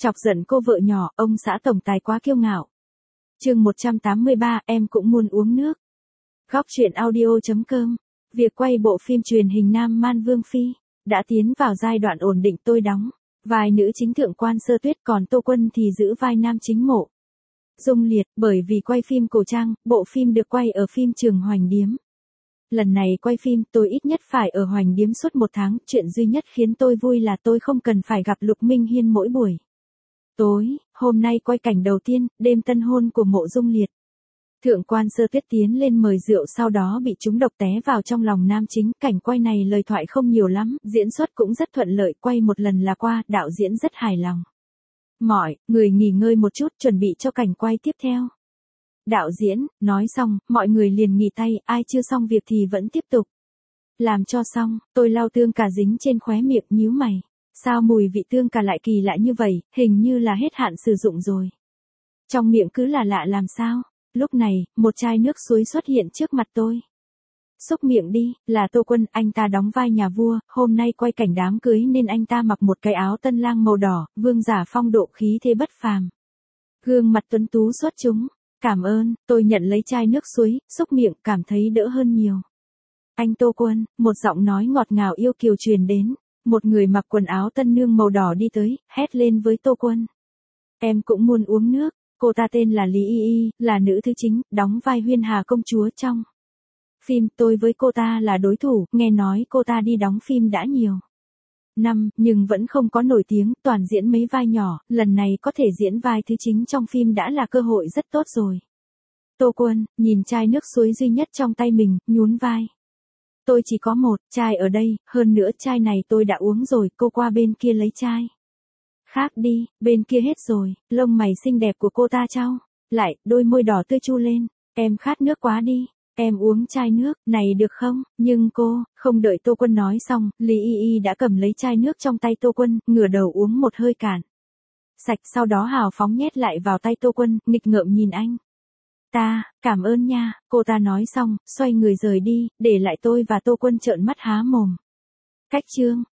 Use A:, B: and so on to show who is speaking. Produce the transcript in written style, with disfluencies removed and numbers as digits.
A: Chọc giận cô vợ nhỏ, ông xã tổng tài quá kiêu ngạo. Chương 183, em cũng muốn uống nước. Góc truyện audio.com. Việc quay bộ phim truyền hình Nam Man Vương Phi đã tiến vào giai đoạn ổn định, tôi đóng vai nữ chính Thượng quan Sơ Tuyết, còn Tô Quân thì giữ vai nam chính Mộ Dung Liệt. Bởi vì quay phim cổ trang, bộ phim được quay ở phim trường Hoành Điếm. Lần này quay phim, tôi ít nhất phải ở Hoành Điếm suốt 1 tháng, chuyện duy nhất khiến tôi vui là tôi không cần phải gặp Lục Minh Hiên mỗi buổi tối. Hôm nay quay cảnh đầu tiên, đêm tân hôn của Mộ Dung Liệt. Thượng quan Sơ Tuyết tiến lên mời rượu, sau đó bị trúng độc té vào trong lòng nam chính. Cảnh quay này lời thoại không nhiều lắm, diễn xuất cũng rất thuận lợi, quay một lần là qua, đạo diễn rất hài lòng. Mọi người nghỉ ngơi một chút, chuẩn bị cho cảnh quay tiếp theo. Đạo diễn nói xong, mọi người liền nghỉ tay, ai chưa xong việc thì vẫn tiếp tục làm cho xong. Tôi lau tương cà dính trên khóe miệng, nhíu mày. Sao mùi vị tương cà lại kỳ lạ như vậy, hình như là hết hạn sử dụng rồi. Trong miệng cứ là lạ làm sao. Lúc này, một chai nước suối xuất hiện trước mặt tôi. Xúc miệng đi, là Tô Quân, anh ta đóng vai nhà vua, hôm nay quay cảnh đám cưới nên anh ta mặc một cái áo tân lang màu đỏ, vương giả phong độ, khí thế bất phàm. Gương mặt tuấn tú xuất chúng. Cảm ơn, tôi nhận lấy chai nước suối, xúc miệng, cảm thấy đỡ hơn nhiều. Anh Tô Quân, một giọng nói ngọt ngào yêu kiều truyền đến. Một người mặc quần áo tân nương màu đỏ đi tới, hét lên với Tô Quân. Em cũng muốn uống nước. Cô ta tên là Lý Y Y, là nữ thứ chính, đóng vai Huyên Hà công chúa trong phim. Tôi với cô ta là đối thủ, nghe nói cô ta đi đóng phim đã nhiều năm, nhưng vẫn không có nổi tiếng, toàn diễn mấy vai nhỏ, lần này có thể diễn vai thứ chính trong phim đã là cơ hội rất tốt rồi. Tô Quân, nhìn chai nước suối duy nhất trong tay mình, nhún vai. Tôi chỉ có một chai ở đây, hơn nữa chai này tôi đã uống rồi, cô qua bên kia lấy chai khác đi, bên kia hết rồi. Lông mày xinh đẹp của cô ta trao lại, đôi môi đỏ tươi chu lên. Em khát nước quá đi, em uống chai nước này được không? Nhưng cô, không đợi Tô Quân nói xong, Lý Y Y đã cầm lấy chai nước trong tay Tô Quân, ngửa đầu uống một hơi cạn sạch, sau đó hào phóng nhét lại vào tay Tô Quân, nghịch ngợm nhìn anh ta. Cảm ơn nha. Cô ta nói xong, xoay người rời đi, để lại tôi và Tô Quân trợn mắt há mồm. Cách chương